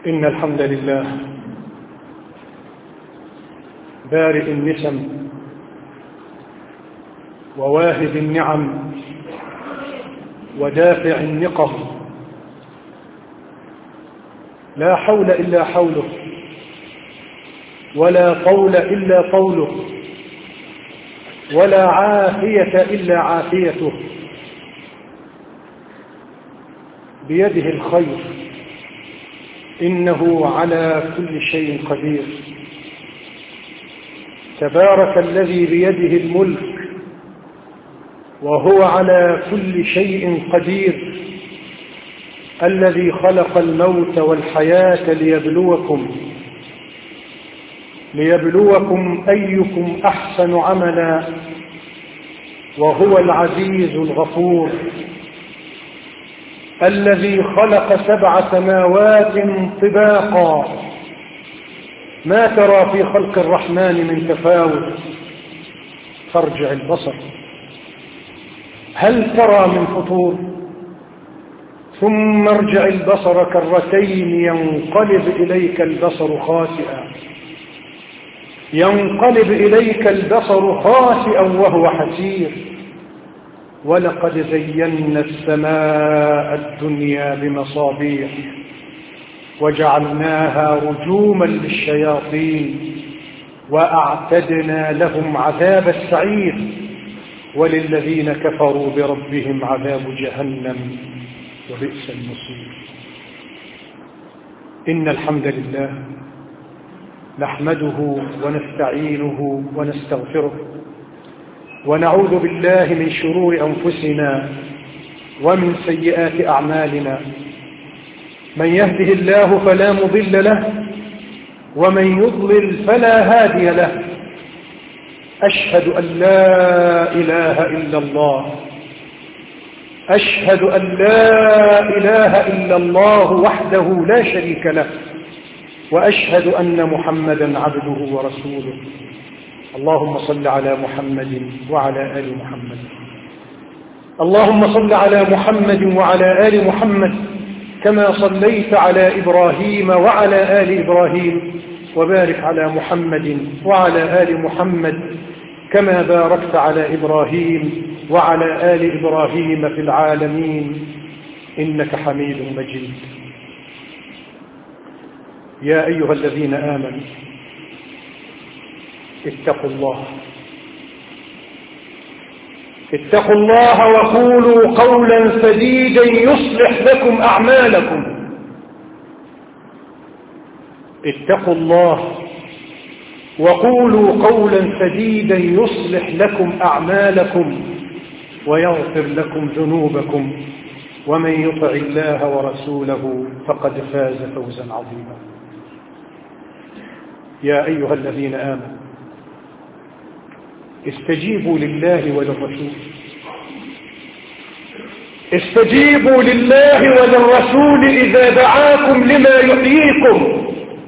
إن الحمد لله بارئ النسم وواهب النعم ودافع النقم، لا حول إلا حوله ولا طول إلا طوله ولا عافية إلا عافيته، بيده الخير إنه على كل شيء قدير. تبارك الذي بيده الملك وهو على كل شيء قدير، الذي خلق الموت والحياة ليبلوكم أيكم أحسن عملا، وهو العزيز الغفور، الذي خلق 7 سماوات طباقا، ما ترى في خلق الرحمن من تفاوت، فارجع البصر هل ترى من فطور، ثم ارجع البصر كرتين ينقلب إليك البصر خاسئا وهو حسير. ولقد زينا السماء الدنيا بمصابيح وجعلناها رجوما للشياطين وأعتدنا لهم عذاب السعير، وللذين كفروا بربهم عذاب جهنم وبئس المصير. إن الحمد لله نحمده ونستعينه ونستغفره، ونعوذ بالله من شرور أنفسنا ومن سيئات أعمالنا. من يهده الله فلا مضل له، ومن يضلل فلا هادي له. أشهد أن لا إله إلا الله وحده لا شريك له، وأشهد أن محمدا عبده ورسوله. اللهم صل على محمد وعلى آل محمد. اللهم صل على محمد وعلى آل محمد كما صليت على إبراهيم وعلى آل إبراهيم، وبارك على محمد وعلى آل محمد كما باركت على إبراهيم وعلى آل إبراهيم في العالمين إنك حميد مجيد. يا أيها الذين آمنوا اتقوا الله وقولوا قولا سديدا يصلح لكم أعمالكم. اتقوا الله وقولوا قولا سديدا يصلح لكم أعمالكم ويغفر لكم ذنوبكم، ومن يطع الله ورسوله فقد فاز فوزا عظيما. يا أيها الذين آمنوا استجيبوا لله وللرسول، استجيبوا لله وللرسول إذا دعاكم لما يحييكم.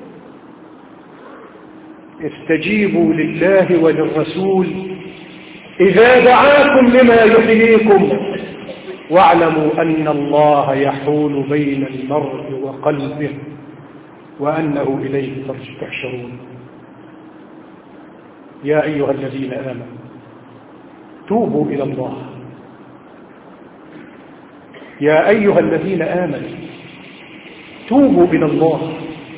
استجيبوا لله وللرسول إذا دعاكم لما يحييكم، واعلموا أن الله يحول بين المرء وقلبه وأنه إليه تحشرون. يا أيها الذين آمنوا توبوا إلى الله. يا أيها الذين آمنوا توبوا إلى الله،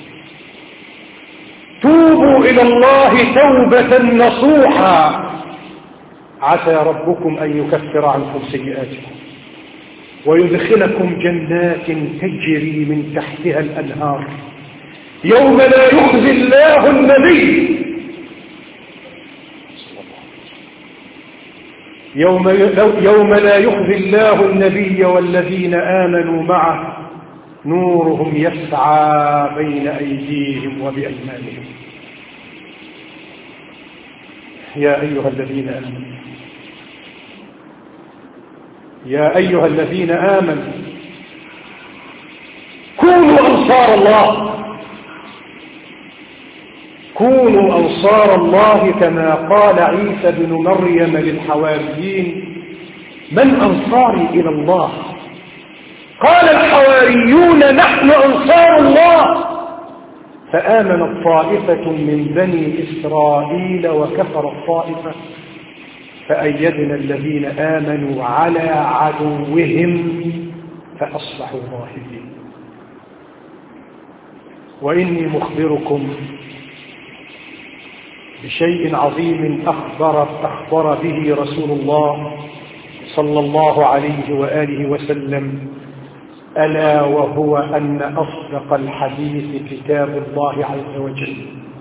توبوا إلى الله توبة نصوحا، عسى ربكم أن يكفر عنكم سيئاتكم ويدخلكم جنات تجري من تحتها الأنهار يوم لا يخزي الله النبي يوم لا يخزي الله النبي والذين آمنوا معه نورهم يسعى بين أيديهم وبأيمانهم. يا أيها الذين آمنوا، يا أيها الذين آمنوا كونوا أنصار الله، كونوا أنصار الله كما قال عيسى بن مريم للحواريين: من أنصاري إلى الله؟ قال الحواريون: نحن أنصار الله. فآمنت طائفة من بني إسرائيل وكفرت طائفة فأيدنا الذين آمنوا على عدوهم فأصبحوا ظاهرين. وإني مخبركم بشيء عظيم أخبر به رسول الله صلى الله عليه وآله وسلم، ألا وهو أن أصدق الحديث كتاب الله عز وجل،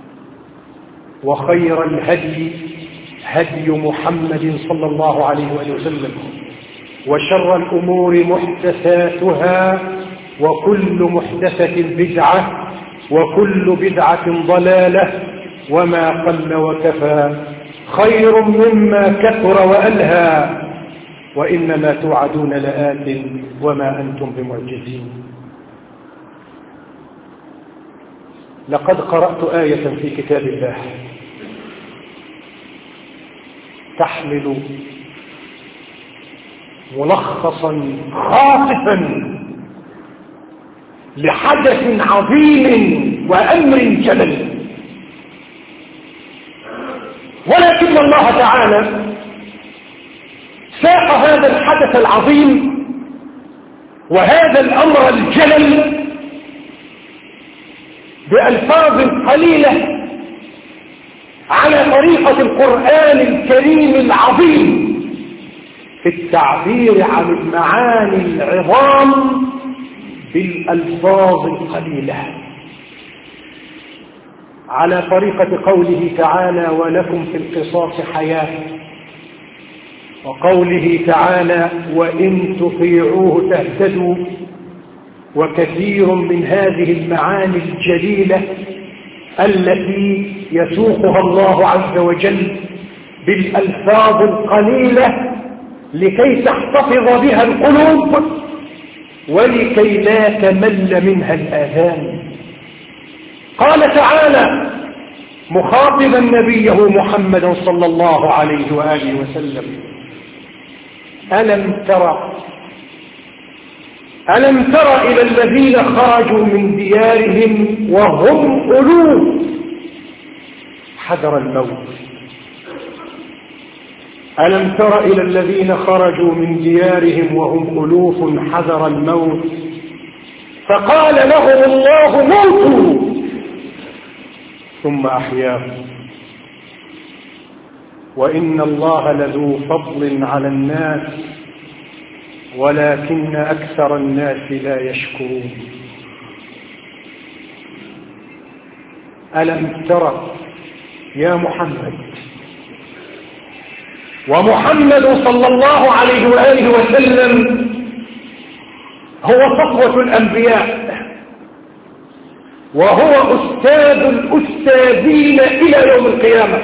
وخير الهدي هدي محمد صلى الله عليه وآله وسلم، وشر الأمور محدثاتها، وكل محدثة بدعة، وكل بدعة ضلالة، وما قل وكفى خير مما كثر وألهى، وإنما توعدون لآت وما أنتم بمعجزين. لقد قرأت آية في كتاب الله تحمل ملخصا خاطفا لحدث عظيم وأمر جلل، ولكن الله تعالى ساق هذا الحدث العظيم وهذا الأمر الجلل بألفاظ قليلة على طريقة القرآن الكريم العظيم في التعبير عن المعاني العظام بالألفاظ القليلة، على طريقة قوله تعالى: ولكم في القصاص حياة، وقوله تعالى: وإن تطيعوه تهتدوا، وكثير من هذه المعاني الجليلة التي يسوقها الله عز وجل بالألفاظ القليلة لكي تحتفظ بها القلوب ولكي لا تمل منها الآذان. قال تعالى مخاطبا نبيه محمدا صلى الله عليه وآله وسلم: ألم تر إلى الذين خرجوا من ديارهم وهم ألوف حذر الموت. ألم تر إلى الذين خرجوا من ديارهم وهم ألوف حذر الموت فقال لهم الله موتوا ثم أحياهم وإن الله لذو فضل على الناس ولكن أكثر الناس لا يشكرون. ألم تر يا محمد، ومحمد صلى الله عليه وآله وسلم هو صفوة الأنبياء، وهو أستاذ الأستاذين إلى يوم القيامة،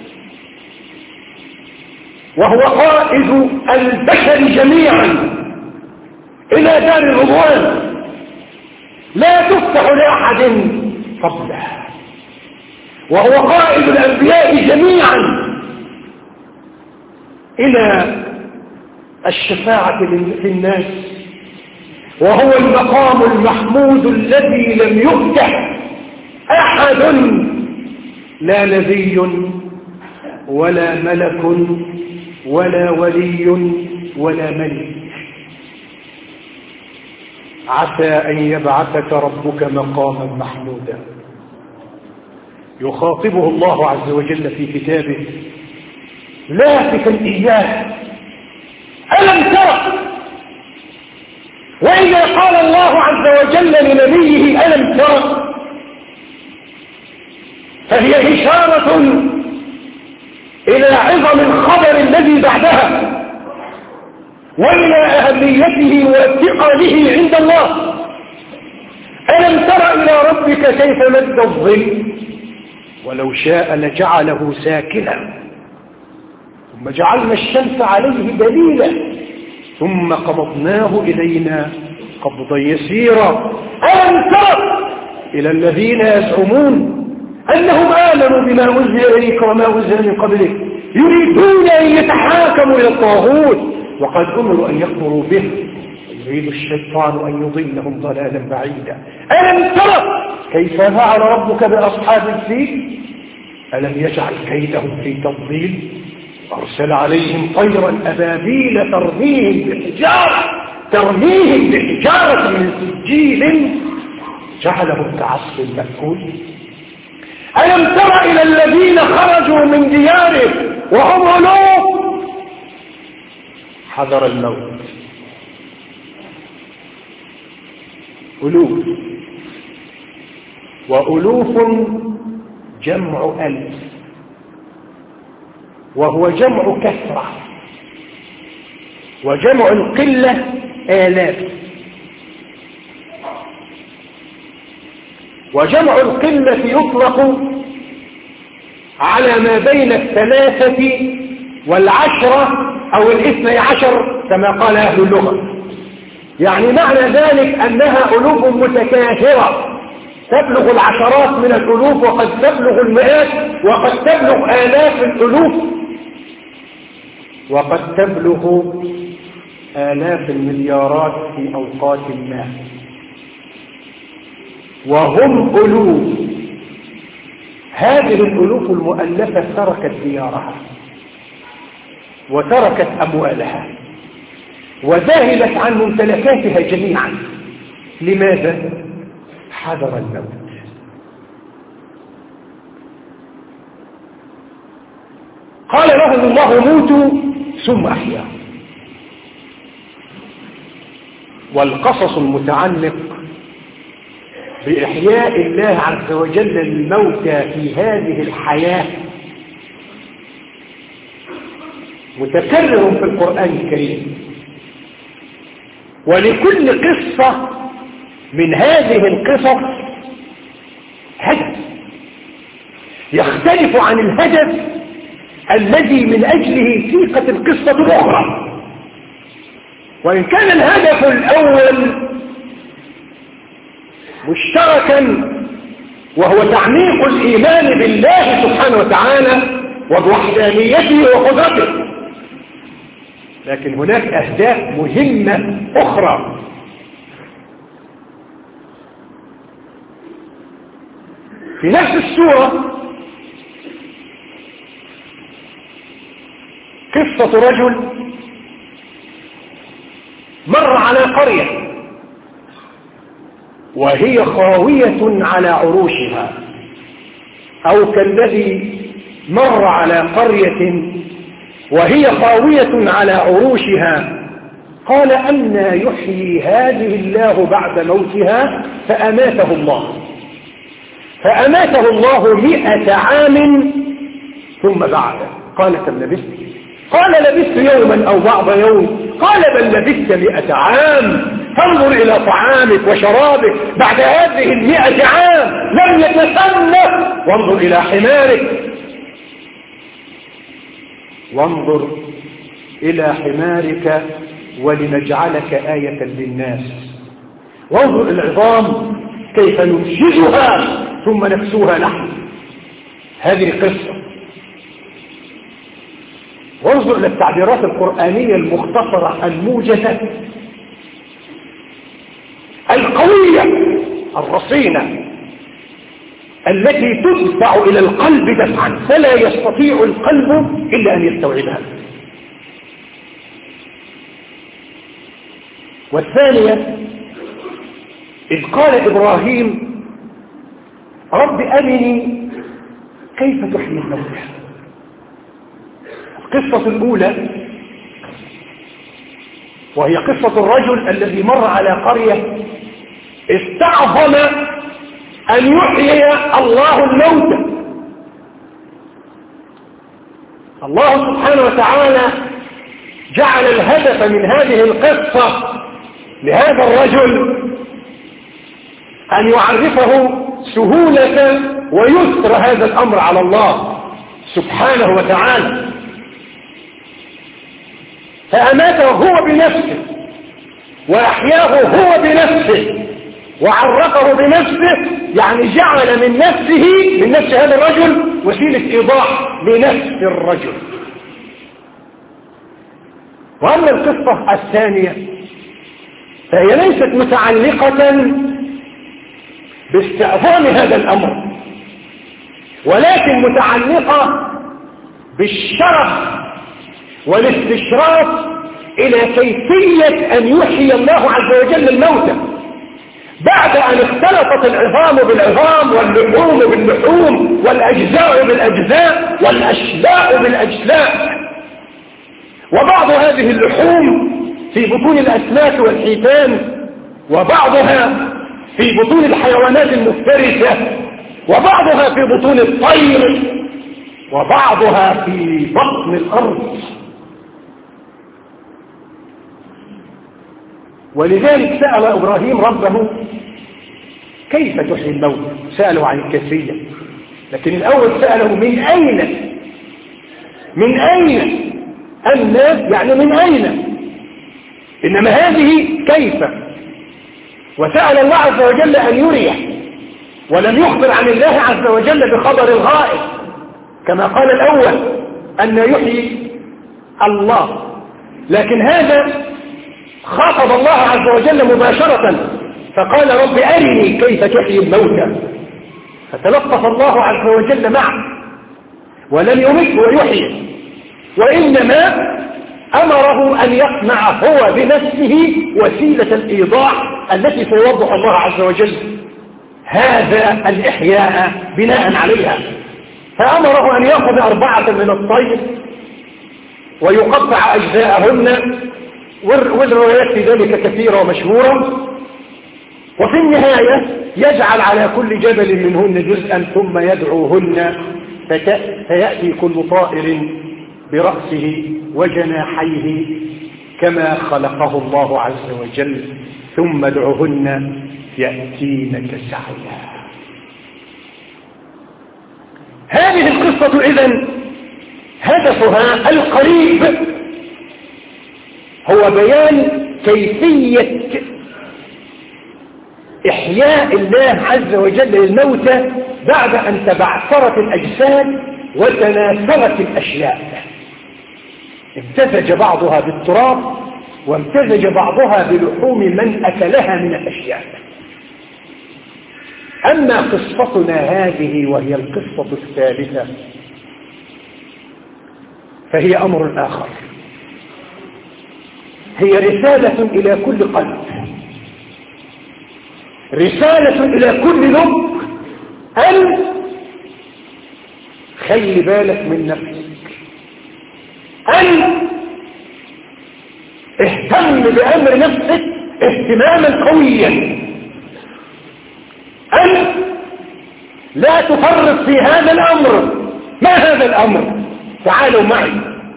وهو قائد البشر جميعا إلى دار الرضوان لا تفتح لأحد قبله، وهو قائد الأنبياء جميعا إلى الشفاعة في الناس، وهو المقام المحمود الذي لم يفتح أحد، لا نبي ولا ملك ولا ولي ولا ملك. عسى أن يبعثك ربك مقاما محمودا. يخاطبه الله عز وجل في كتابه لافتا إياه: ألم تر؟ وإذا قال الله عز وجل لنبيه ألم تر فهي إشارة إلى عظم الخبر الذي بعدها وإلى أهميته وثقله عند الله. ألم تر إلى ربك كيف مد الظل ولو شاء لجعله ساكنا ثم جعلنا الشمس عليه دليلا ثم قبضناه إلينا قبضا يسيرا. ألم تر إلى الذين يزعمون أنهم آمنوا بما أنزل إليك وما أنزل من قبلك يريدون أن يتحاكموا إلى الطاغوت وقد أمروا أن يكفروا به يريد الشيطان أن يضلهم ضلالا بعيدا. ألم ترى كيف فعل ربك بأصحاب الفيل ألم يجعل كيدهم في تضليل أرسل عليهم طيرا أبابيل ترميهم بحجارة من سجيل جعلهم كعصف مأكول. ألم تر إلى الذين خرجوا من ديارهم وهم ألوف حذر الموت. ألوف، وألوف جمع ألف، وهو جمع كثرة، وجمع القلة آلاف، وجمع القلة يطلق على ما بين 3 و10 أو 12 كما قال أهل اللغة. يعني معنى ذلك أنها ألوف متكاثرة تبلغ العشرات من الألوف، وقد تبلغ المئات، وقد تبلغ آلاف الألوف، وقد تبلغ آلاف المليارات في أوقات ما. وهم ألوف. هذه الألوف المؤلفة تركت ديارها وتركت أموالها وذهلت عن ممتلكاتها جميعا. لماذا؟ حذر الموت. قال لهم الله موتوا ثم أحيا. والقصص المتعلق بإحياء الله عز وجل الموتى في هذه الحياة متكرر في القرآن الكريم. ولكل قصة من هذه القصص هدف يختلف عن الهدف الذي من أجله سيقت القصة الأخرى. وإن كان الهدف الأول مشتركا وهو تعميق الإيمان بالله سبحانه وتعالى وبوحدانيته وقدرته، لكن هناك أهداف مهمة أخرى. في نفس السورة قصة رجل مر على قرية وهي خاوية على عروشها، أو كالذي مر على قرية وهي خاوية على عروشها قال أنى يحيي هذه الله بعد موتها فأماته الله 100 عام ثم بعده. قال كم لبثت؟ قال لبثت يوما أو بعض يوم. قال بل لبثت 100 عام. فانظر إلى طعامك وشرابك بعد هذه 100 عام لم يتسنى. وانظر إلى حمارك، وانظر إلى حمارك ولنجعلك آية للناس. وانظر إلى العظام كيف ننشزها ثم نكسوها لحم. هذه قصة. وانظر إلى التعبيرات القرآنية المختصرة الموجزة القوية الرصينة التي تدفع إلى القلب دفعا فلا يستطيع القلب إلا أن يستوعبها. والثانية إذ قال إبراهيم رب أرني كيف تحيي الموتى. القصة الأولى وهي قصة الرجل الذي مر على قرية استعظم أن يحيي الله الموتى. الله سبحانه وتعالى جعل الهدف من هذه القصة لهذا الرجل أن يعرفه سهولة ويسر هذا الأمر على الله سبحانه وتعالى. فأماته هو بنفسه وأحياه هو بنفسه وعرفه بنفسه، يعني جعل من نفس هذا الرجل وسيلة إيضاح لنفس الرجل. وأما القصة الثانية فهي ليست متعلقة باستعظام هذا الأمر، ولكن متعلقة بالشرف والاستشراف إلى كيفية أن يحيي الله عز وجل الموتى بعد أن اختلطت العظام بالعظام واللحوم باللحوم والأجزاء بالأجزاء والأشلاء بالأجلاء. وبعض هذه اللحوم في بطون الأسماك والحيتان، وبعضها في بطون الحيوانات المفترسة، وبعضها في بطون الطير، وبعضها في بطن الأرض. ولذلك سأل إبراهيم ربه كيف تحيي الموت، سأله عن الكيفية، لكن الأول سأله من أين، من أين الناس، يعني من أين، إنما هذه كيف. وسأل الله عز وجل أن يريه، ولم يخبر عن الله عز وجل بخبر الغائب كما قال الأول أن يحيي الله، لكن هذا خاطب الله عز وجل مباشرة فقال رب أرني كيف تحيي الموتى، فتلطف الله عز وجل معه ولم يمت ويحيي، وإنما أمره أن يصنع هو بنفسه وسيلة الإيضاح التي سيوضح الله عز وجل هذا الإحياء بناء عليها. فأمره أن يأخذ 4 من الطير ويقطع أجزاءهن، والروايات في ذلك كثيرة ومشهورة، وفي النهاية يجعل على كل جبل منهن جزءا ثم يدعوهن فيأتي كل طائر برأسه وجناحيه كما خلقه الله عز وجل، ثم ادعوهن يأتينك سعيا. هذه القصة إذن هدفها القريب هو بيان كيفية إحياء الله عز وجل للموتى بعد أن تبعثرت الأجساد وتناثرت الأشياء، امتزج بعضها بالتراب وامتزج بعضها بلحوم من أكلها من الأشياء. أما قصتنا هذه وهي القصة الثالثة فهي أمر آخر، هي رسالة إلى كل قلب، رسالة إلى كل لب، أن خلي بالك من نفسك، أن اهتم بأمر نفسك اهتماما قويا، أن لا تفرط في هذا الأمر. ما هذا الأمر؟ تعالوا معي.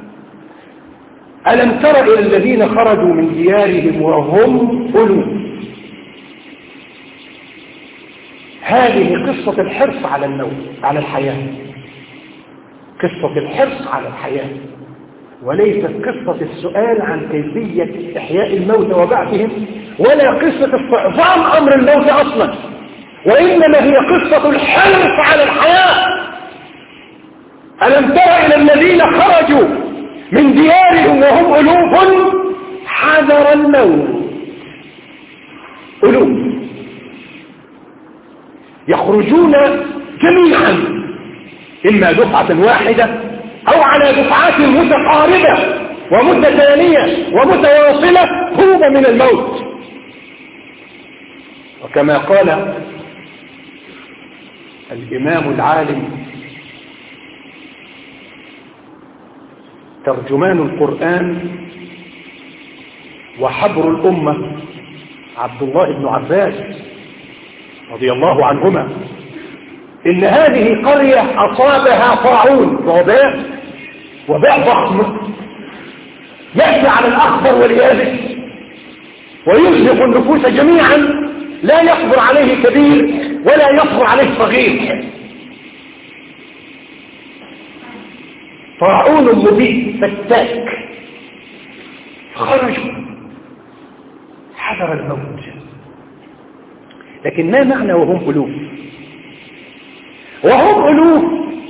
ألم تر إلى الذين خرجوا من ديارهم وهم ألوف؟ هذه قصة الحرص على الموت، على الحياة، قصة الحرص على الحياة، وليست قصة السؤال عن كيفية إحياء الموت وبعثهم، ولا قصة استعظام أمر الموت أصلا، وإنما هي قصة الحرص على الحياة. ألم تر إلى الذين خرجوا من ديارهم وهم ألوف حذر الموت، ألوف يخرجون جميعا، إما دفعة واحدة أو على دفعات متقاربة ومتتالية ومتواصلة هروبا من الموت. وكما قال الإمام العالم ترجمان القرآن وحبر الأمة عبد الله بن عباس رضي الله عنهما، إن هذه قرية أصابها طاعون، وباء ضخم يأتي على الأخضر واليابس ويزهق النفوس جميعا، لا يصبر عليه كبير ولا يصبر عليه صغير. طاعون مبيد فتاك، خرجوا حذر الموت. لكن ما معنى وهم ألوف؟ وهم ألوف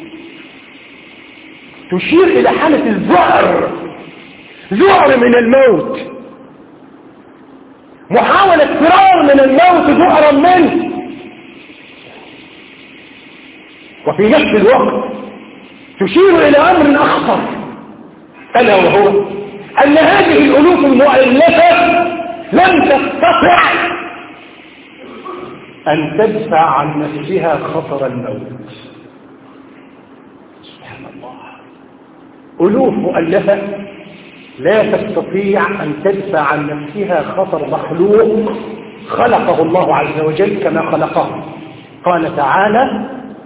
تشير إلى حالة الذعر، ذعر من الموت، محاولة فرار من الموت ذعرا منه. وفي نفس الوقت تشير إلى أمر أخطر، ألا وهو أن هذه الألوف المؤلفة لم تستطع أن تدفع عن نفسها خطر الموت. سبحان الله، ألوف مؤلفة لا تستطيع أن تدفع عن نفسها خطر مخلوق خلقه الله عز وجل كما خلقه. قال تعالى: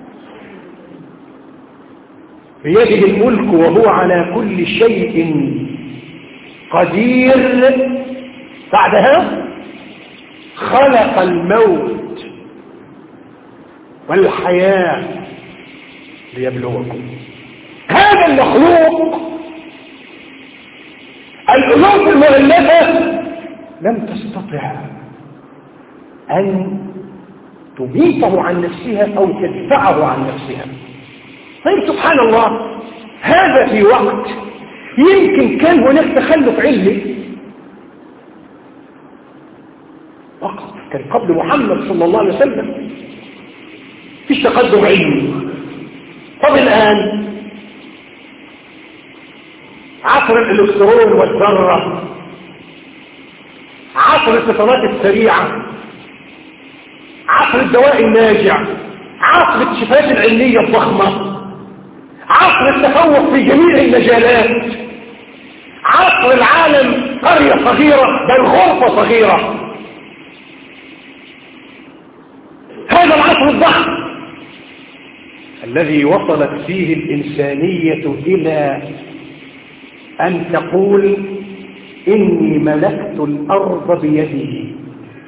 بيده الملك وهو على كل شيء قدير. بعدها: خلق الموت والحياة ليبلوكم. هذا المخلوق الألوف المؤلفة لم تستطع أن تميته عن نفسها أو تدفعه عن نفسها. طيب سبحان الله، هذا في وقت يمكن كان هناك تخلف علمي، وقت كان قبل محمد صلى الله عليه وسلم فيش تقدم علمي. طب الآن عصر الإلكترون والذرة، عصر الاتصالات السريعة، عصر الدواء الناجع، عصر الاكتشافات العلمية الضخمة، عصر التفوق في جميع المجالات، عصر العالم قرية صغيرة بل غرفة صغيرة. هذا العصر الضخم الذي وصلت فيه الإنسانية إلى أن تقول: إني ملكت الأرض بيدي،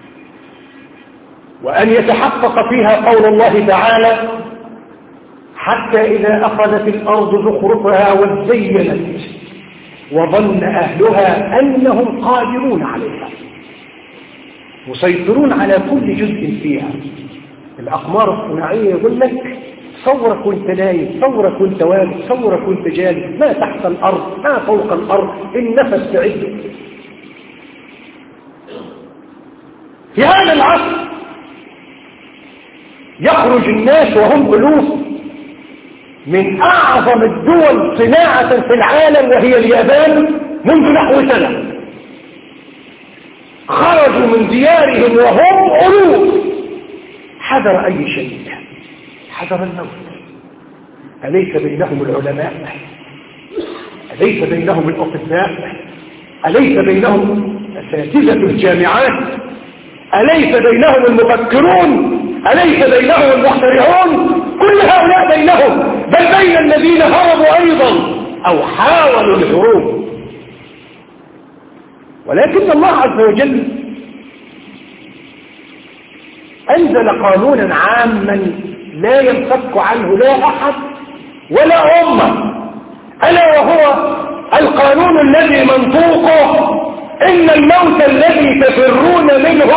وأن يتحقق فيها قول الله تعالى: حتى إذا أخذت الأرض زخرفها وزينت وظن أهلها أنهم قادرون عليها مسيطرون على كل جزء فيها. الأقمار الصناعية يقول لك: صورك وانت نايم، صورك وانت واقف، صورك وانت جالس، ما تحت الأرض ما فوق الأرض، النفس تعده. في هذا العصر يخرج الناس وهم ألوف من أعظم الدول صناعة في العالم وهي اليابان منذ نحو سنة، خرجوا من ديارهم وهم ألوف حذر أي شيء، حذر الموت. أليس بينهم العلماء؟ أليس بينهم الأطباء؟ أليس بينهم أساتذة الجامعات؟ أليس بينهم المفكرون؟ أليس بينهم المخترعون؟ كل هؤلاء بينهم، بل بين الذين هربوا أيضا أو حاولوا الهروب. ولكن الله عز وجل أنزل قانونا عاما لا ينفك عنه لا أحد ولا أمة، ألا وهو القانون الذي منطوقه: إن الموت الذي تفرون منه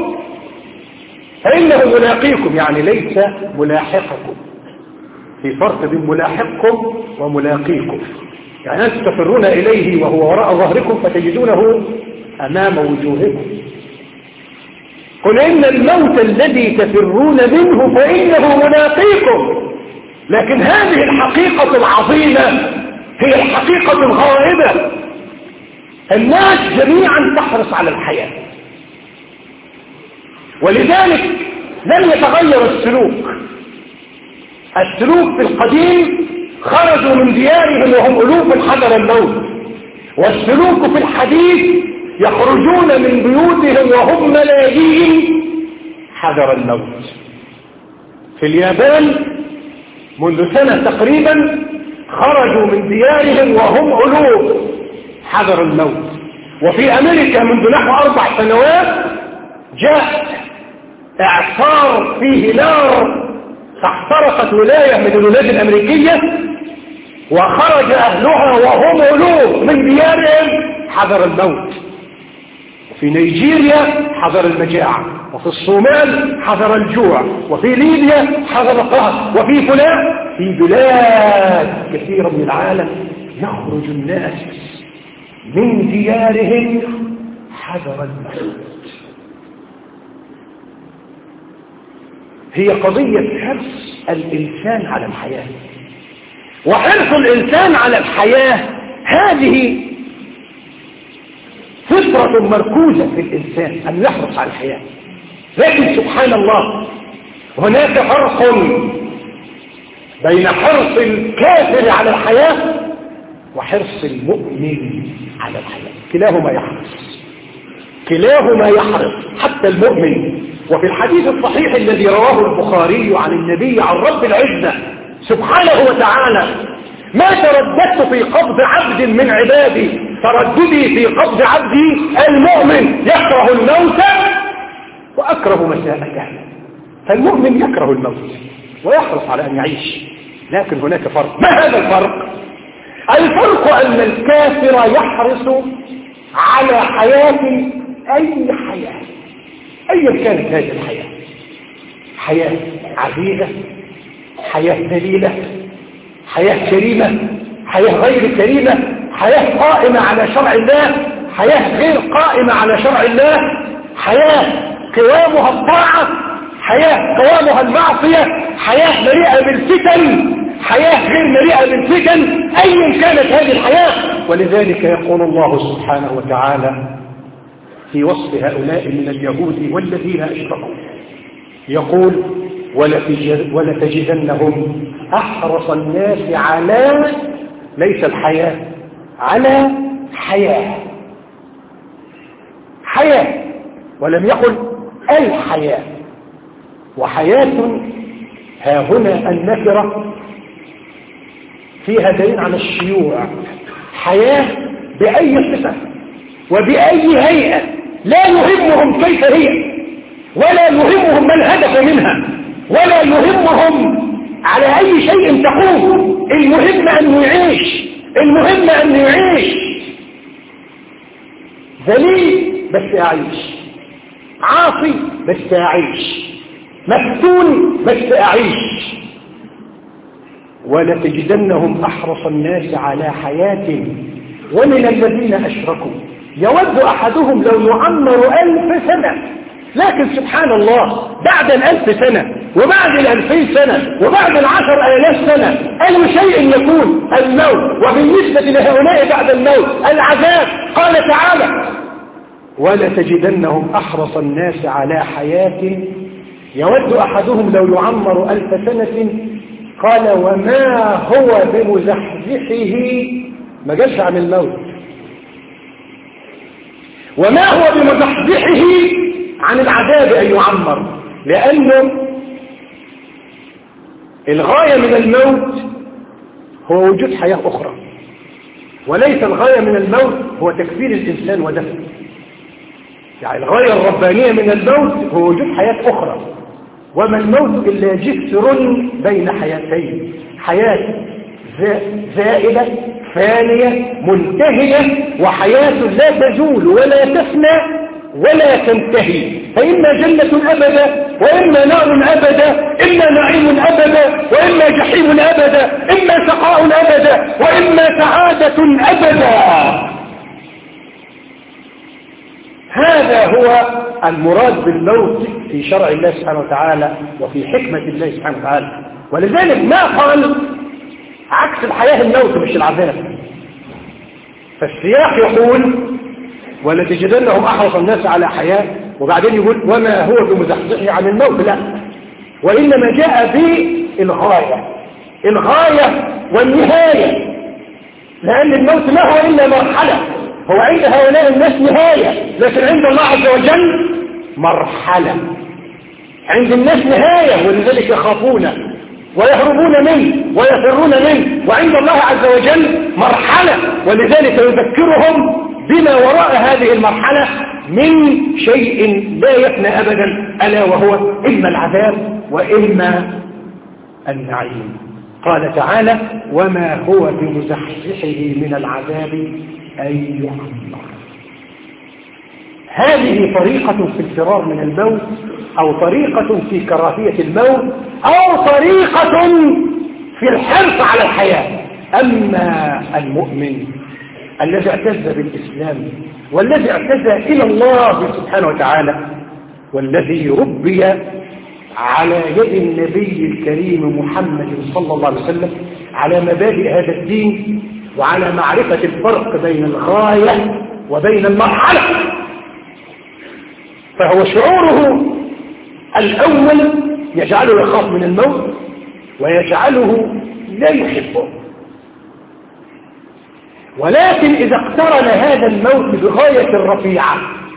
فإنه ملاقيكم. يعني ليس ملاحقكم، في فرق بين ملاحقكم وملاقيكم. يعني أنتم تفرون إليه وهو وراء ظهركم فتجدونه أمام وجوهكم. قل إن الموت الذي تفرون منه فإنه ملاقيكم. لكن هذه الحقيقة العظيمة هي الحقيقة الغائبة. الناس جميعا تحرص على الحياة، ولذلك لم يتغير السلوك. السلوك في القديم خرجوا من ديارهم وهم ألوف حذر الموت، والسلوك في الحديث يخرجون من بيوتهم وهم ملايين حذر الموت. في اليابان منذ سنة تقريبا خرجوا من ديارهم وهم ألوف حذر الموت. وفي أمريكا منذ نحو 4 سنوات جاء إعصار فيه نار فاحترقت ولاية من الولايات الأمريكية وخرج أهلها وهم ألوف من ديارهم حذر الموت. في نيجيريا حذر المجاعة، وفي الصومال حذر الجوع، وفي ليبيا حذر القهر، وفي فلان في بلاد كثيرة من العالم يخرج الناس من ديارهم حذر الموت. هي قضية حرص الإنسان على الحياة. وحرص الإنسان على الحياة هذه فطرة مركوزة في الإنسان أن يحرص على الحياة. لكن سبحان الله هناك فرق بين حرص الكافر على الحياة وحرص المؤمن على الحياة. كلاهما يحرص حتى المؤمن. وفي الحديث الصحيح الذي رواه البخاري عن النبي عن رب العزة سبحانه وتعالى: ما ترددت في قبض عبد من عبادي ترددي في قبض عبدي المؤمن يكره الموت وأكره مساءته. فالمؤمن يكره الموت ويحرص على أن يعيش، لكن هناك فرق. ما هذا الفرق؟ الفرق أن الكافر يحرص على حياة أي حياة أيا كانت هذه الحياة، حياة عزيزة، حياة ذليلة، حياة كريمة، حياة غير كريمة، حياة قائمة على شرع الله، حياة غير قائمة على شرع الله، حياة قوامها الطاعة، حياة قوامها المعصية، حياة مليئة بالفتن، حياة غير مليئة بالفتن، أيا كانت هذه الحياة. ولذلك يقول الله سبحانه وتعالى في وصف هؤلاء من اليهود والذين أشركوا، يقول: ولتجدنهم أحرص الناس على، ليس الحياة، على حياة، ولم يقل الحياة. وحياة ها هنا النكرة فيها دليل على الشيوع. حياة بأي صفة وبأي هيئة، لا يهمهم كيف هي، ولا يهمهم ما الهدف منها، ولا يهمهم على أي شيء تقوم. المهم أنه يعيش، ذليل بس أعيش، عاصي بس أعيش، مفتون بس أعيش. ولتجدنهم أحرص الناس على حياة ومن الذين أشركوا يود أحدهم لو يعمر 1000 سنة. لكن سبحان الله بعد 1000 سنة وبعد 2000 سنة وبعد 10,000 سنة أي شيء يكون الموت. وبالنسبة لهؤلاء بعد الموت العذاب. قال تعالى: ولتجدنهم أحرص الناس على حياة يود أحدهم لو يعمر 1000 سنة. قال: وما هو بمزحزحه، ما قالش عن الموت، وما هو بمزحزحه عن العذاب أن يعمر، لأنه الغاية من الموت هو وجود حياة أخرى، وليس الغاية من الموت هو تكفير الإنسان ودفنه. يعني الغاية الربانية من الموت هو وجود حياة أخرى. وما الموت إلا جسر بين حياتين، حياة زائلة فانية منتهية، وحياة لا تزول ولا تفنى ولا تنتهي. فإما جنة أبدا وإما نار أبدا، إما نعيم أبدا وإما جحيم أبدا، إما سقاء أبدا وإما سعادة أبدا. هذا هو المراد بالموت في شرع الله سبحانه وتعالى وفي حكمة الله سبحانه وتعالى. ولذلك ما قال عكس الحياة الموت مش العذاب. فالسياق يقول: ولتجدنهم أحرص الناس على حياة، وبعدين يقول: وما هو بمزحزحه عن الموت. لا، وإنما جاء الغاية والنهاية، لأن الموت ما هو إلا مرحلة. هو عند هؤلاء الناس نهاية، لكن عند الله عز وجل مرحلة. عند الناس نهاية، ولذلك يخافون ويهربون منه ويفرون منه، وعند الله عز وجل مرحلة، ولذلك يذكرهم بما وراء هذه المرحلة من شيء لا يفنى أبدا، ألا وهو إما العذاب وإما النعيم. قال تعالى: وما هو بمزحزحه من العذاب أن يعمر. هذه طريقة في الفرار من الموت، أو طريقة في كراهية الموت، أو طريقة في الحرص على الحياة. أما المؤمن الذي اعتز بالإسلام والذي اعتز إلى الله سبحانه وتعالى والذي ربي على يد النبي الكريم محمد صلى الله عليه وسلم على مبادئ هذا الدين وعلى معرفة الفرق بين الغاية وبين المرحلة. فهو شعوره الأول يجعله يخاف من الموت ويجعله لا يحبه، ولكن إذا اقترن هذا الموت بغاية رفيعة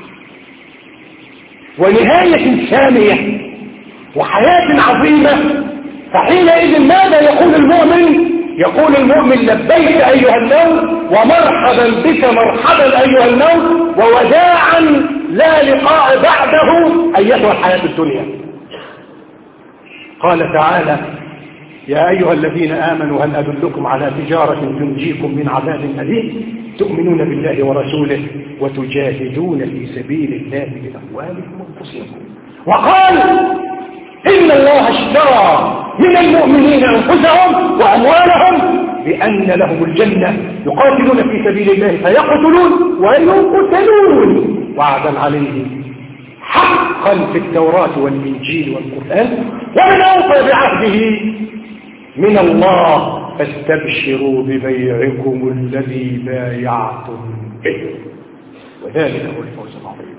ونهاية سامية وحياة عظيمة، فحينئذ ماذا يقول المؤمن؟ يقول المؤمن لبيك أيها الموت ومرحبا بك مرحبا أيها الموت ووداعا لا لقاء بعده أيتها الحياة الدنيا. قال تعالى يا أيها الذين آمنوا هل أدلكم على تجارة تنجيكم من عذاب أليم تؤمنون بالله ورسوله وتجاهدون في سبيل الله بأموالكم وأنفسكم. وقال إن الله اشترى من المؤمنين أنفسهم وأموالهم بأن لهم الجنة يقاتلون في سبيل الله فيقتلون ويقتلون وعدا عليه حقا في التوراة والإنجيل والقرآن ومن أوفى بعهده من الله فاستبشروا ببيعكم الذي بايعتم به وذلك هو الفوز العظيم.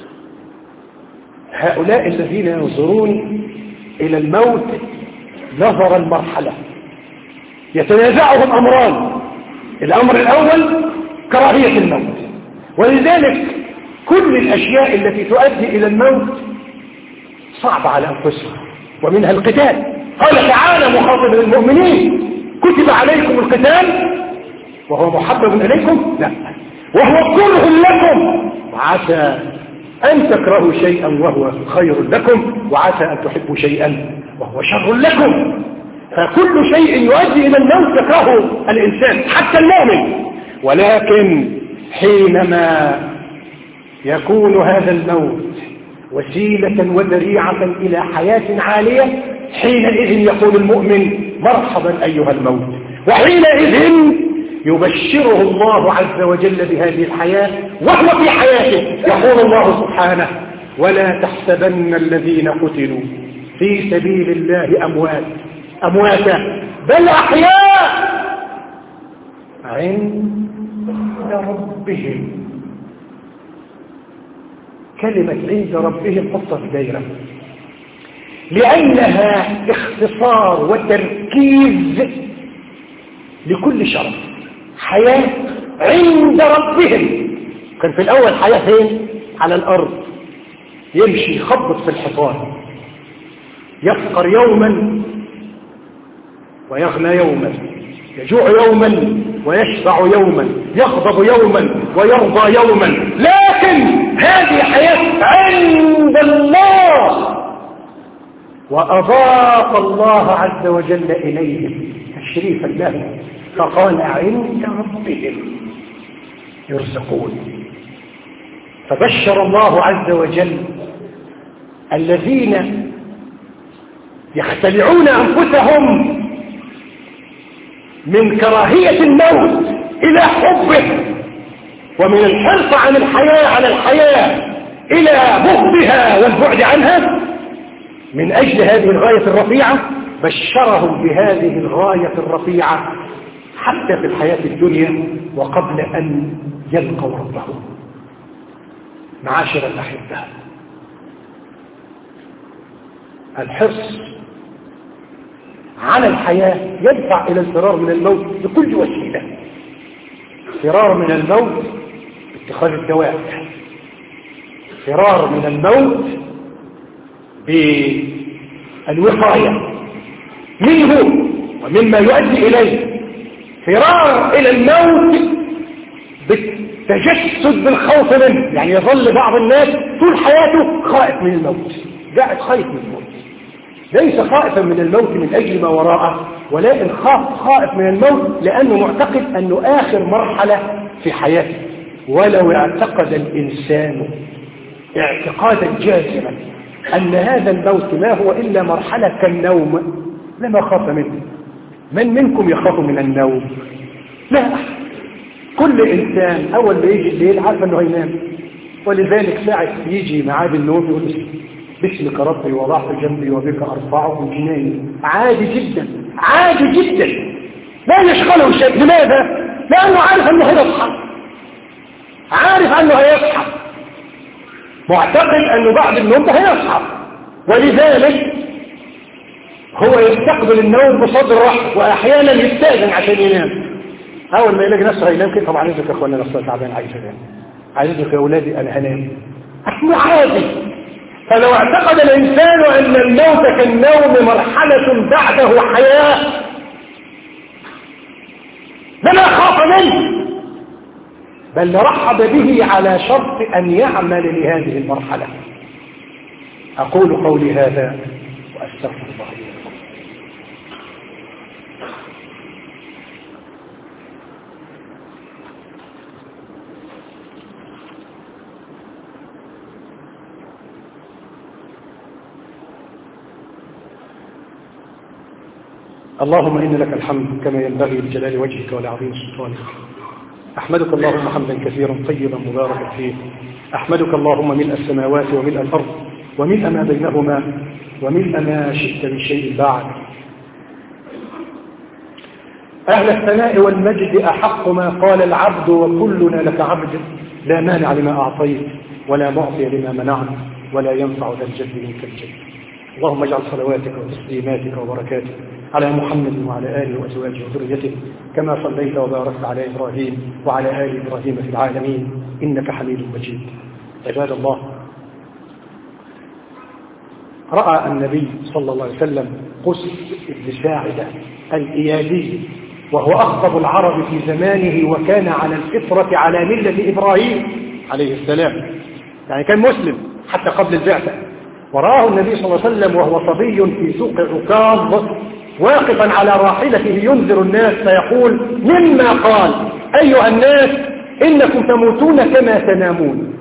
هؤلاء الذين ينظرون إلى الموت نظر المرحلة يتنازعهم أمران. الأمر الأول كراهية الموت، ولذلك كل الأشياء التي تؤدي إلى الموت صعبة على أنفسهم ومنها القتال. قال تعالى مخاطبا المؤمنين كتب عليكم القتال وهو محبب إليكم؟ لا، وهو كره لكم وعسى أن تكرهوا شيئا وهو خير لكم وعسى أن تحبوا شيئا وهو شر لكم. فكل شيء يؤدي إلى الموت يكرهه الإنسان حتى المؤمن، ولكن حينما يكون هذا الموت وسيلة وذريعة إلى حياة عالية حينئذ يقول المؤمن مرحبا أيها الموت، وحينئذ يبشره الله عز وجل بهذه الحياة وهو في حياته. يقول الله سبحانه ولا تحسبن الذين قتلوا في سبيل الله أمواتا بل أحياء عند ربهم. كلمة عند ربهم حطها في دايرة لأنها اختصار وتركيز لكل شرف. حياة عند ربهم. كان في الأول حياة فين؟ على الأرض، يمشي يخبط في الحيطان، يفقر يوما ويغنى يوما، يجوع يوما ويشبع يوما، يغضب يوما ويرضى يوما. لكن هذه حياة عند الله، وأضاف الله عز وجل إليهم تشريفا له فقال عند ربهم يرزقون. فبشر الله عز وجل الذين يختلعون أنفسهم من كراهية الموت إلى حبه، ومن الحرص عن الحياة إلى بغضها والبعد عنها من أجل هذه الغاية الرفيعة. بشرهم بهذه الغاية الرفيعة حتى في الحياة الدنيا وقبل أن يلقوا ربهم. معاشر الأحبة، الحرص على الحياة يدفع إلى الفرار من الموت بكل وسيلة. فرار من الموت باتخاذ الدواء، فرار من الموت بالوقاية منه ومما يؤدي إليه، فرار إلى الموت بالتجسد بالخوف منه. يعني يظل بعض الناس طول حياته خائف من الموت، قاعد خايف من الموت، ليس خائفا من الموت من أجل ما وراءه، ولكن خائف من الموت لأنه معتقد أنه آخر مرحلة في حياته. ولو اعتقد الإنسان اعتقادا جازما أن هذا الموت ما هو إلا مرحلة كالنوم لما خاف منه. من منكم يخاف من النوم؟ لا أحد. كل إنسان أول ما يجي الليل عارف أنه هينام، ولذلك ساعة يجي معاد النوم يقول باسمك ربي وضعت جنبي وبك أرفعه جناني. عادي جدا، عادي جدا، لا يشغله شيء. لماذا؟ لأنه عارف أنه هيصحى، عارف أنه هيصحى، معتقد أنه بعد النوم هيصحى، ولذلك هو يستقبل النوم بصدر رحب، وأحيانا يستأذن عشان ينام. أول ما يلاقي نفسه هينام كده، طبعا عايزك يا أخوانا نفسه تعبان، عايز أنام، عايزك يا أولادي أنا هنام. أحنا عادي. فلو اعتقد الإنسان أن الموت كالنوم مرحلة بعده حياة لما خاف منه، بل رحب به على شرط أن يعمل لهذه المرحلة. أقول قولي هذا وأستغفر الله لي ولكم. اللهم إن لك الحمد كما ينبغي لجلال وجهك ولعظيم سلطانك. أحمدك اللهم حمدا كثيرا طيبا مباركا فيه. أحمدك اللهم ملء السماوات وملء الأرض وملء ما بينهما وملء ما شئت من شيء بعد. أهل الثناء والمجد أحق ما قال العبد وكلنا لك عبد، لا مانع لما أعطيت ولا معطي لما منعت ولا ينفع ذا الجد منك الجد. اللهم اجعل صلواتك وتسليماتك وبركاتك على محمد وعلى آله وأزواجه وذريته كما صليت وباركت على إبراهيم وعلى آل إبراهيم في العالمين إنك حميد مجيد. عباد الله، رأى النبي صلى الله عليه وسلم قس بن ساعدة الإيادي، وهو أخطب العرب في زمانه، وكان على الفطرة على ملة إبراهيم عليه السلام، يعني كان مسلم حتى قبل البعثة. ورآه النبي صلى الله عليه وسلم وهو صبي في سوق عكاظ واقفا على راحلته ينذر الناس، فيقول مما قال: أيها الناس إنكم تموتون كما تنامون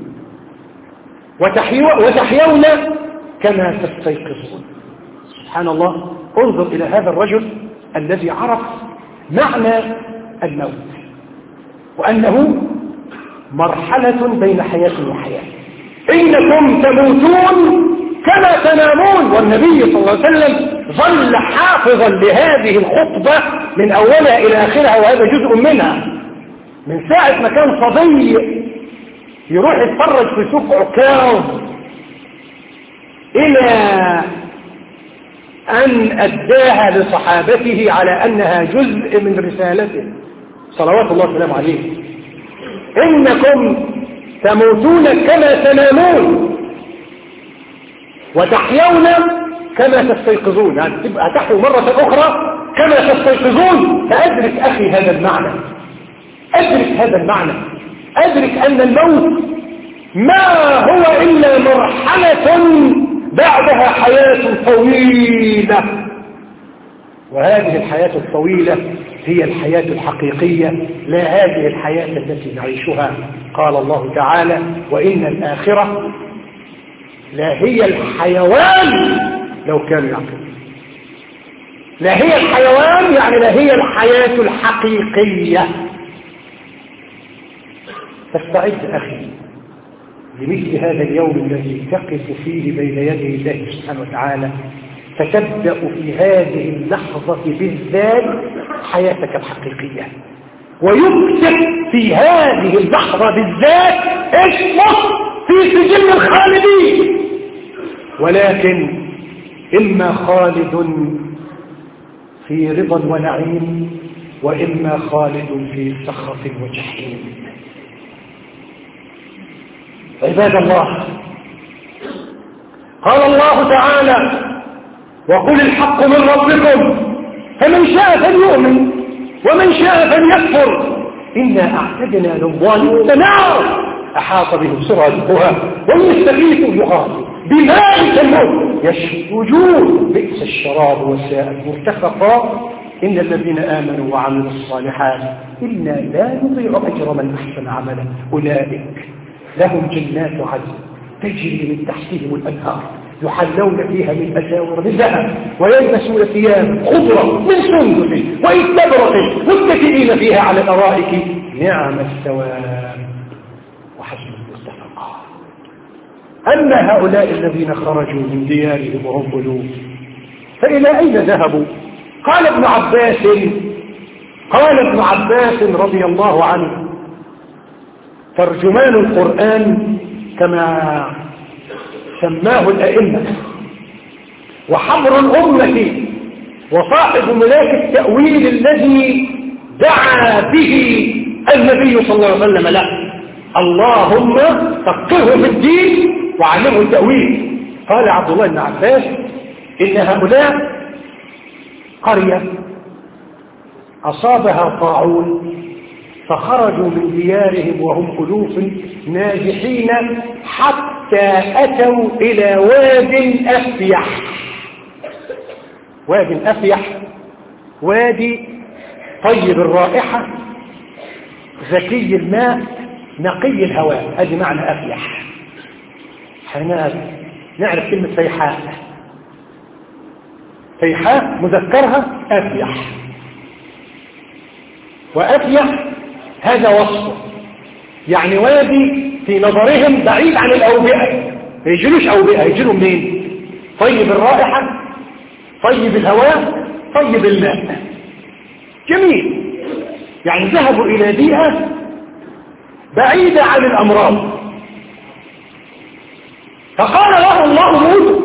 وتحيون كما تستيقظون. سبحان الله، انظر إلى هذا الرجل الذي عرف معنى الموت وأنه مرحلة بين حياة وحياة. إنكم تموتون كما تنامون. والنبي صلى الله عليه وسلم ظل حافظا لهذه الخطبة من أولها إلى آخرها، وهذا جزء منها. من ساعة ما كان صبي يروح يتفرج في سوق عكاظ إلى أن أداها لصحابته على أنها جزء من رسالته صلوات الله وسلامه عليه. إنكم تموتون كما تنامون وتحيون كما تستيقظون، يعني تبقى تحيوا مرة أخرى كما تستيقظون. فأدرك أخي هذا المعنى، أدرك هذا المعنى، أدرك أن الموت ما هو إلا مرحلة بعدها حياة طويلة، وهذه الحياة الطويلة هي الحياة الحقيقية، لا هذه الحياة التي نعيشها. قال الله تعالى: وإن الآخرة لا هي الحيوان لو كانوا يعقلون. لا هي الحيوان يعني لا هي الحياة الحقيقية. فاستعد أخي لمثل هذا اليوم الذي تقف فيه بين يدي الله سبحانه وتعالى، فتبدأ في هذه اللحظة بالذات حياتك الحقيقية، ويكتب في هذه اللحظة بالذات اسمك في سجل الخالدين. ولكن إما خالد في رضا ونعيم، وإما خالد في سخط وجحيم. عباد الله، قال الله تعالى: وقل الحق من ربكم فمن شاء فليؤمن ومن شاء فليكفر إنا أعتدنا للظالمين نار أحاط بهم سرادقها وإن يستغيثوا يغاثوا بماء كالموت يشفي الوجوه بئس الشراب وساءت مرتفقا إن الذين آمنوا وعملوا الصالحات إنا لا نضيع أجر من أحسن عملا أولئك لهم جنات عدن تجري من تحتهم الأنهار يحلون فيها من أساور من ذهب ويلبسون ثياب خضرا من سندس وإستبرق متكئين فيها على الأرائك نعم الثواب وحسن مرتفقا. أما هؤلاء الذين خرجوا من ديارهم وهم ألوف فإلى أين ذهبوا؟ قال ابن عباس رضي الله عنه ترجمان القرآن كما سماه الأئمة وحبر الأمة وصاحب ملاك التأويل الذي دعا به النبي صلى الله عليه وسلم له اللهم فقهه في الدين وعلمه التأويل. قال عبد الله بن عباس إن هؤلاء قرية أصابها طاعون فخرجوا من ديارهم وهم ألوف نازحين حتى أتوا إلى واد أفيح. واد أفيح وادي طيب الرائحة زكي الماء نقي الهواء، هذه معنى أفيح. حينئذ نعرف كلمة فيحاء مذكرها أفيح، وأفيح هذا وصف يعني وادي في نظرهم بعيد عن الأوبئة، ما يجلوش أوبئة، يجلوا منين؟ طيب الرائحة طيب الهواء طيب الماء، جميل. يعني ذهبوا إلى بيئة بعيدة عن الأمراض. فقال له الله موتوا،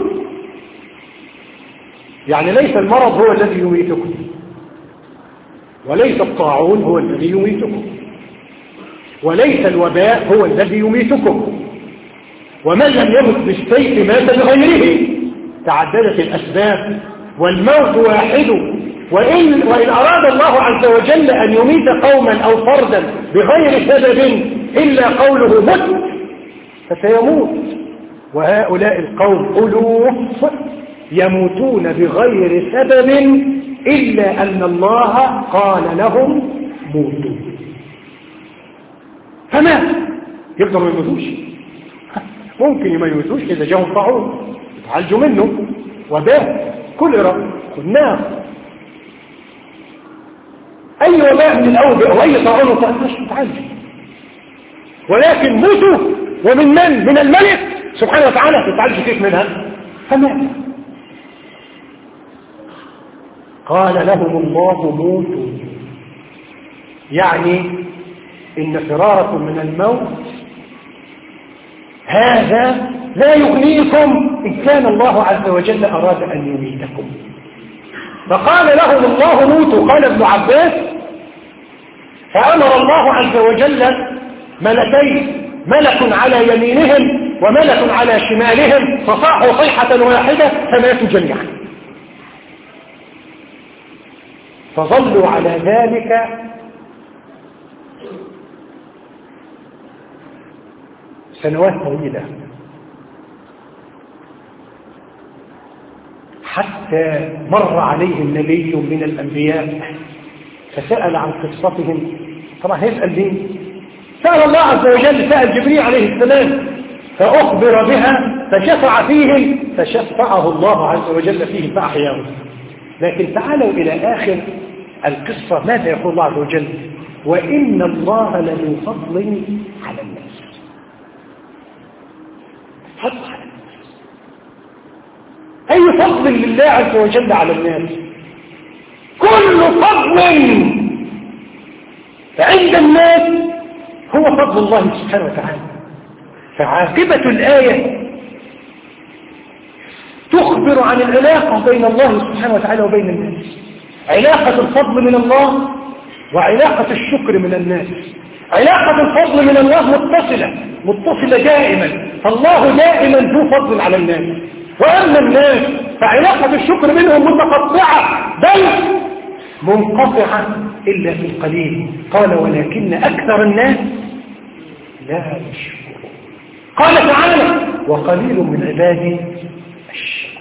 يعني ليس المرض هو الذي يميتكم وليس الطاعون هو الذي يميتكم وليس الوباء هو الذي يميتكم، ومن لم يمت بالسيف مات بغيره. تعددت الأسباب والموت واحد، وإن أراد الله عز وجل أن يميت قوما أو فردا بغير سبب إلا قوله مت فسيموت، وهؤلاء القوم ألوف يموتون بغير سبب إلا أن الله قال لهم موتوا. فمات، يقدروا ما يموتوش؟ ممكن ما يموتوش إذا جاءهم طاعون يتعالجوا منه، وباء كوليرا والنار، أي وباء من الأوبئة وأي طاعون تتعالج. ولكن موتوا ومن من الملك سبحانه وتعالى تتعالج كيف منها؟ فمات. قال لهم الله موتوا، يعني إن فراركم من الموت هذا لا يغنيكم إن كان الله عز وجل أراد أن يميتكم. فقال لهم الله موتوا. قال ابن عباس فأمر الله عز وجل ملكين، ملك على يمينهم وملك على شمالهم، فصاحوا صيحة واحدة فماتوا جميعا. فظلوا على ذلك سنوات طويلة حتى مر عليهم نبي من الأنبياء فسأل عن قصتهم. طبعا هيسأل مين؟ سأل الله عز وجل، سأل جبريل عليه السلام فأخبر بها فشفع فيهم فشفعه الله عز وجل فيهم فأحياهم. لكن تعالوا إلى آخر القصة ماذا يقول الله عز وجل؟ وإن الله لذو فضل على الناس. فضل على الناس، أي فضل لله عز وجل على الناس؟ كل فضل عند الناس هو فضل الله سبحانه وتعالى. فعاقبة الآية تخبر عن العلاقة بين الله سبحانه وتعالى وبين الناس، علاقة الفضل من الله وعلاقة الشكر من الناس. علاقة الفضل من الله متصلة دائما، فالله دائما ذو فضل على الناس. وأما الناس فعلاقة الشكر منهم متقطعة بل منقطعة إلا في القليل. قال ولكن أكثر الناس لا يشكرون. قال تعالى وقليل من عبادي الشكور.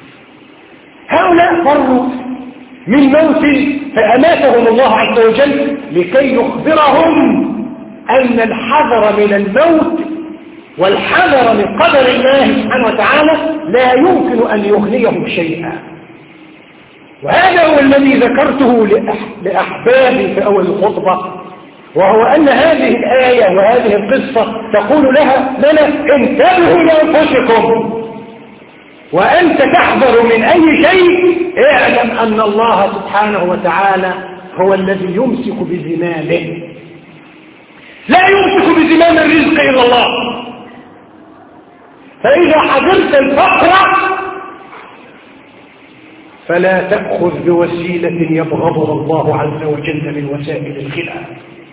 هؤلاء فروا من موت فأماتهم الله عز وجل لكي يخبرهم أن الحذر من الموت والحذر من قدر الله سبحانه وتعالى لا يمكن أن يغنيهم شيئا. وهذا هو الذي ذكرته لأحبابي في أول الخطبة، وهو أن هذه الآية وهذه القصة تقول لنا انتبهوا لأنفسكم، وأنت تحذر من أي شيء اعلم أن الله سبحانه وتعالى هو الذي يمسك بزمامه، لا يمسك بزمام الرزق إلا الله. فإذا حضرت الفقر فلا تأخذ بوسيلة يبغضها الله عز وجل من وسائل الخلاف،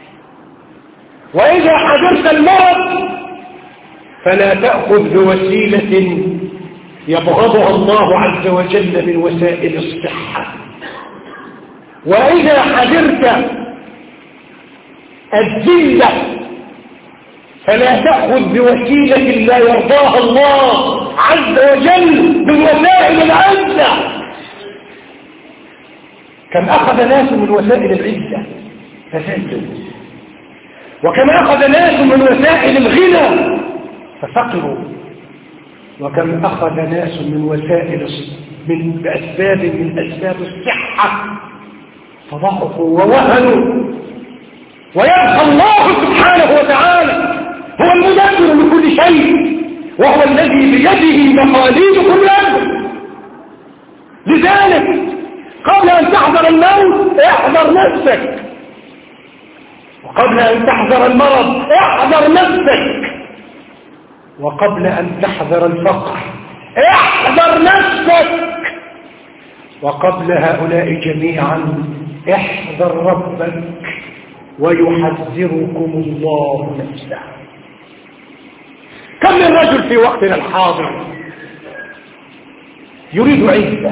وإذا حضرت المرض فلا تأخذ بوسيلة يبغضها الله عز وجل من وسائل الصحة، وإذا حضرت الذلة فلا تأخذ بوسيلة لا يرضاها الله عز وجل من وسائل العزة. كم أخذ ناس من وسائل العزة فسدوا، وكم أخذ ناس من وسائل الغنى ففقروا، وكم أخذ ناس من وسائل من أسباب الصحة فضعفوا ووهنوا. ويبقى الله سبحانه وتعالى هو المدبر لكل شيء، وهو الذي بيده مقاليد كل أمر. لذلك قبل أن تحذر الموت احذر نفسك، وقبل أن تحذر المرض احذر نفسك، وقبل أن تحذر الفقر احذر نفسك، وقبل هؤلاء جميعا احذر ربك ويحذركم الله نفسه. كم من رجل في وقتنا الحاضر يريد عزة،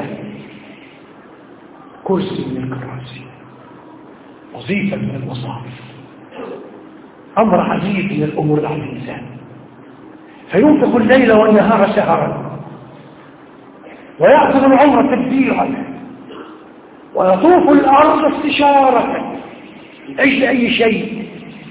كرسي من الكراسي، وظيفة من الوظائف، أمر عزيز من الأمور العزيزة، فينفق الليل والنهار سهرا، ويأخذ العمر تبذيرا، ويطوف الأرض استشارة من أجل أي شيء.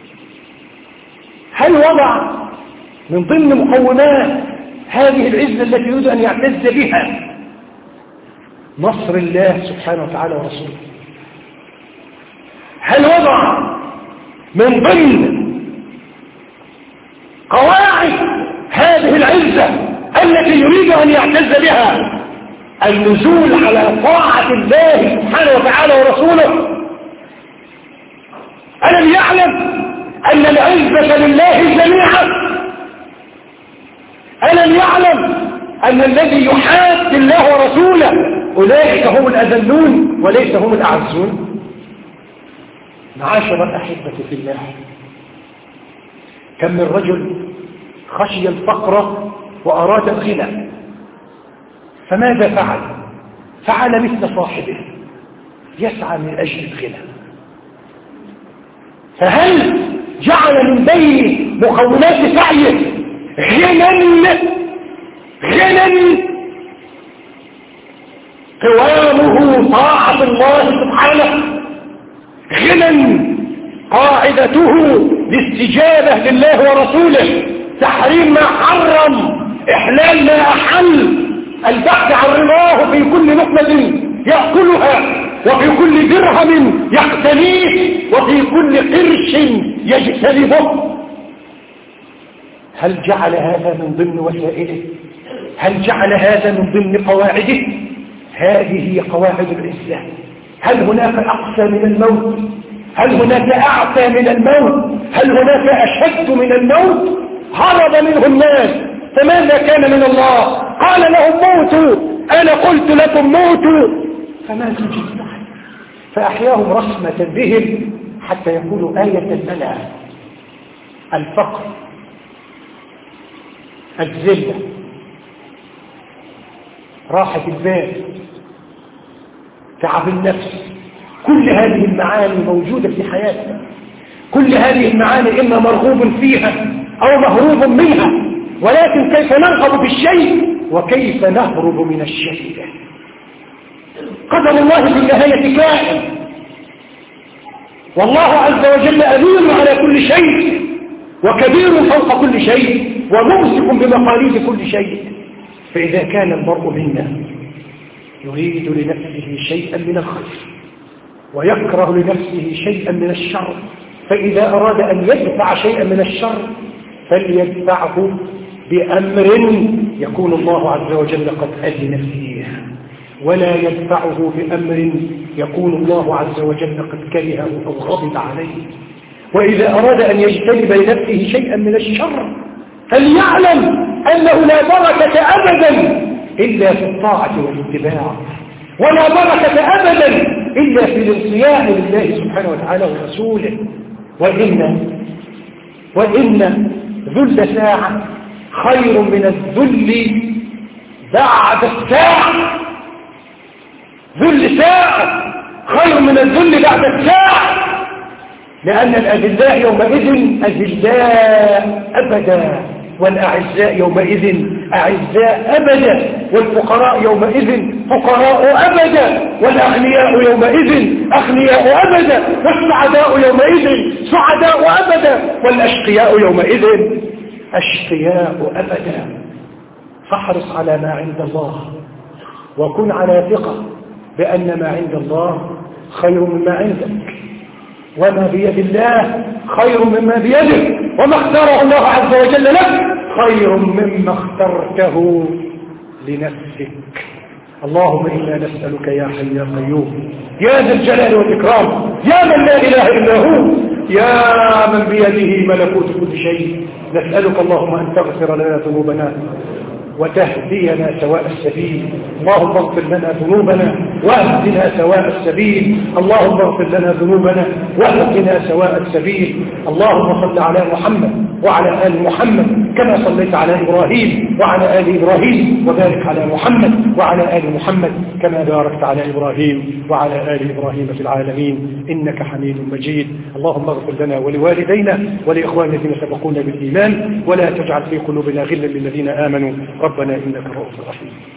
هل وضع من ضمن مقومات هذه العزة التي يريد أن يعتز بها نصر الله سبحانه وتعالى ورسوله؟ هل وضع من ضمن قواعد هذه العزة التي يريد أن يعتز بها النزول على طاعة الله سبحانه وتعالى ورسوله؟ ألم يعلم أن العزة لله جميعا؟ ألم يعلم أن الذي يحاد الله ورسوله أولئك هم الأذلون وليس هم الأعزون؟ معاشر الأحبة في الله، كم من رجل خشي الفقر وأراد الغنى، فماذا فعل؟ فعل مثل صاحبه، يسعى من أجل الغنى. فهل جعل من بين مقومات سعيه غنى قوامه طاعة الله سبحانه، غنى قاعدته الاستجابة لله ورسوله، تحريم ما حرم، إحلال ما أحل، البحث عن رضاه في كل لقمة يأكلها، وفي كل درهم يقتنيه، وفي كل قرش يجتنبه. هل جعل هذا من ضمن وسائله؟ هل جعل هذا من ضمن قواعده؟ هذه هي قواعد العزة. هل هناك أقسى من الموت؟ هل هناك أعتى من الموت؟ هل هناك أشد من الموت؟ هرب منه الناس، فماذا كان من الله؟ قال لهم موتوا، أنا قلت لكم موتوا، فما زلت فأحياهم رسمة بهم حتى يقولوا آية لنا. الفقر، الذلة، راحة البال، تعب النفس، كل هذه المعاني موجودة في حياتنا. كل هذه المعاني إما مرغوب فيها أو مهروب منها، ولكن كيف نرغب في الشيء وكيف نهرب من الشيء. قدر الله في النهاية كائن، والله عز وجل أمين على كل شيء، وكبير فوق كل شيء، وممسك بمقاليد كل شيء. فإذا كان المرء منا يريد لنفسه شيئا من الخير ويكره لنفسه شيئا من الشر، فإذا أراد أن يدفع شيئا من الشر فليدفعه بأمر يكون الله عز وجل قد أذن فيه، ولا يدفعه بأمر يكون الله عز وجل قد كرهه أو غضب عليه. وإذا أراد أن يجتنب لنفسه شيئا من الشر فليعلم أنه لا بركة أبدا إلا في الطاعة والاتباع، ولا بركة أبدا إلا في الانصياع لله سبحانه وتعالى ورسوله. وإن ذل ساعة خير من الذل بعد الساعة. ذل ساعة خير من الذل بعد الساعة، لأن الأذلاء يومئذ أذلاء أبدا، والأعزاء يومئذ أعزاء أبدا، والفقراء يومئذ فقراء أبدا، والأغنياء يومئذ أغنياء أبدا، والسعداء يومئذ سعداء أبدا، والأشقياء يومئذ أشقياء أبدا. فاحرص على ما عند الله، وكن على ثقة بأن ما عند الله خير مما عندك، وما بيد الله خير مما بيدك، وما اختاره الله عز وجل لك خير مما اخترته لنفسك. اللهم إنا نسألك يا حي يا قيوم يا ذا الجلال والإكرام يا من لا إله إلا هو يا من بيده ملكوت كل شيء، نسألك اللهم أن تغفر لنا ذنوبنا وتهدينا سواء السبيل. اللهم اغفر لنا ذنوبنا واهدنا سواء السبيل. اللهم اغفر لنا ذنوبنا واهدنا سواء السبيل. اللهم صل على محمد وعلى آل محمد كما صليت على إبراهيم وعلى آل إبراهيم، وبارك على محمد وعلى آل محمد كما باركت على إبراهيم وعلى آل إبراهيم في العالمين إنك حميد مجيد. اللهم اغفر لنا ولوالدينا ولإخواننا الذين سبقونا بالإيمان، ولا تجعل في قلوبنا غلا للذين آمنوا ربنا إنك رؤوف رحيم.